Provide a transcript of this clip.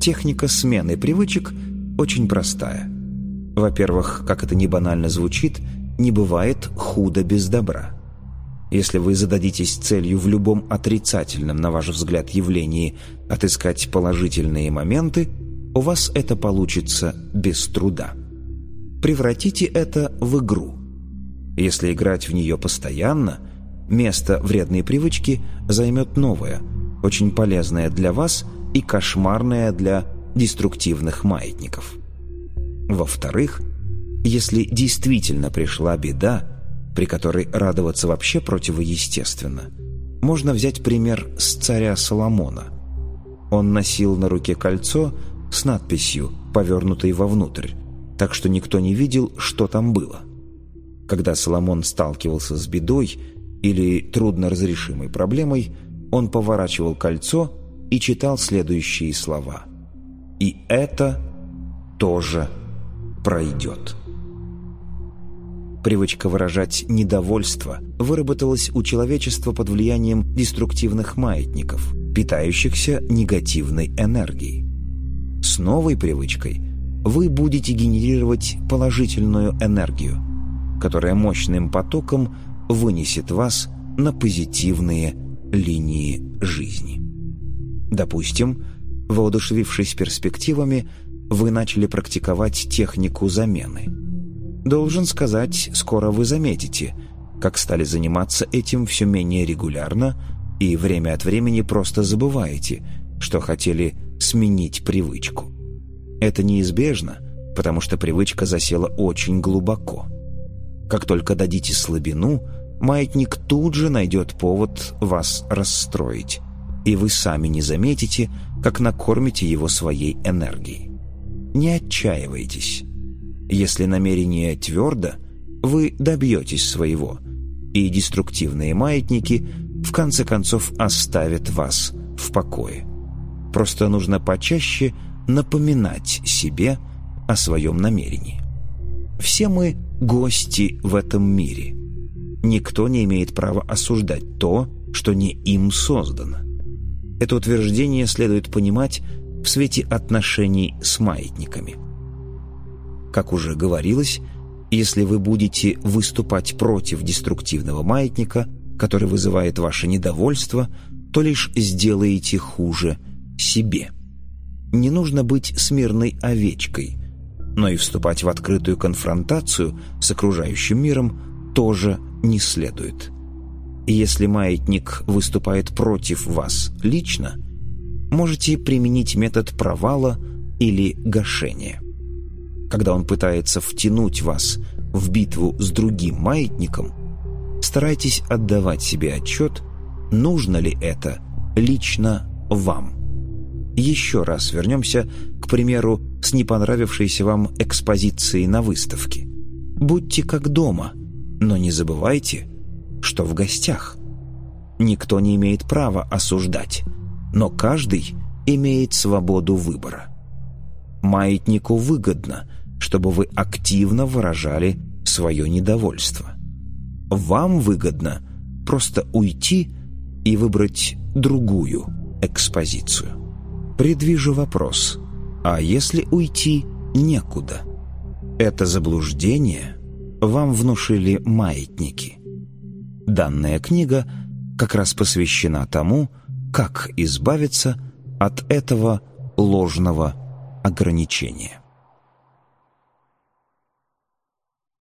Техника смены привычек очень простая. Во-первых, как это ни банально звучит, не бывает худа без добра. Если вы зададитесь целью в любом отрицательном, на ваш взгляд, явлении отыскать положительные моменты, у вас это получится без труда. Превратите это в игру. Если играть в нее постоянно, место вредной привычки займет новое, очень полезное для вас и кошмарное для деструктивных маятников. Во-вторых, если действительно пришла беда, при которой радоваться вообще противоестественно, можно взять пример с царя Соломона. Он носил на руке кольцо с надписью, повернутой вовнутрь, так что никто не видел, что там было. Когда Соломон сталкивался с бедой или трудноразрешимой проблемой, он поворачивал кольцо и читал следующие слова: «И это тоже пройдет». Привычка выражать недовольство выработалась у человечества под влиянием деструктивных маятников, питающихся негативной энергией. С новой привычкой вы будете генерировать положительную энергию, которая мощным потоком вынесет вас на позитивные линии жизни. Допустим, воодушевившись перспективами, вы начали практиковать технику замены. Должен сказать, скоро вы заметите, как стали заниматься этим все менее регулярно и время от времени просто забываете, что хотели сменить привычку. Это неизбежно, потому что привычка засела очень глубоко. Как только дадите слабину, маятник тут же найдет повод вас расстроить, и вы сами не заметите, как накормите его своей энергией. Не отчаивайтесь. Если намерение твердо, вы добьетесь своего, и деструктивные маятники в конце концов оставят вас в покое. Просто нужно почаще напоминать себе о своем намерении. Все мы гости в этом мире. Никто не имеет права осуждать то, что не им создано. Это утверждение следует понимать в свете отношений с маятниками. Как уже говорилось, если вы будете выступать против деструктивного маятника, который вызывает ваше недовольство, то лишь сделаете хуже себе. Не нужно быть смирной овечкой, но и вступать в открытую конфронтацию с окружающим миром тоже не следует. И если маятник выступает против вас лично, можете применить метод провала или гашения. Когда он пытается втянуть вас в битву с другим маятником, старайтесь отдавать себе отчет, нужно ли это лично вам. Еще раз вернемся, к примеру, с не понравившейся вам экспозицией на выставке. Будьте как дома, но не забывайте, что в гостях. Никто не имеет права осуждать, но каждый имеет свободу выбора. Маятнику выгодно, чтобы вы активно выражали свое недовольство. Вам выгодно просто уйти и выбрать другую экспозицию. Предвижу вопрос: а если уйти некуда? Это заблуждение вам внушили маятники. Данная книга как раз посвящена тому, как избавиться от этого ложного ограничения.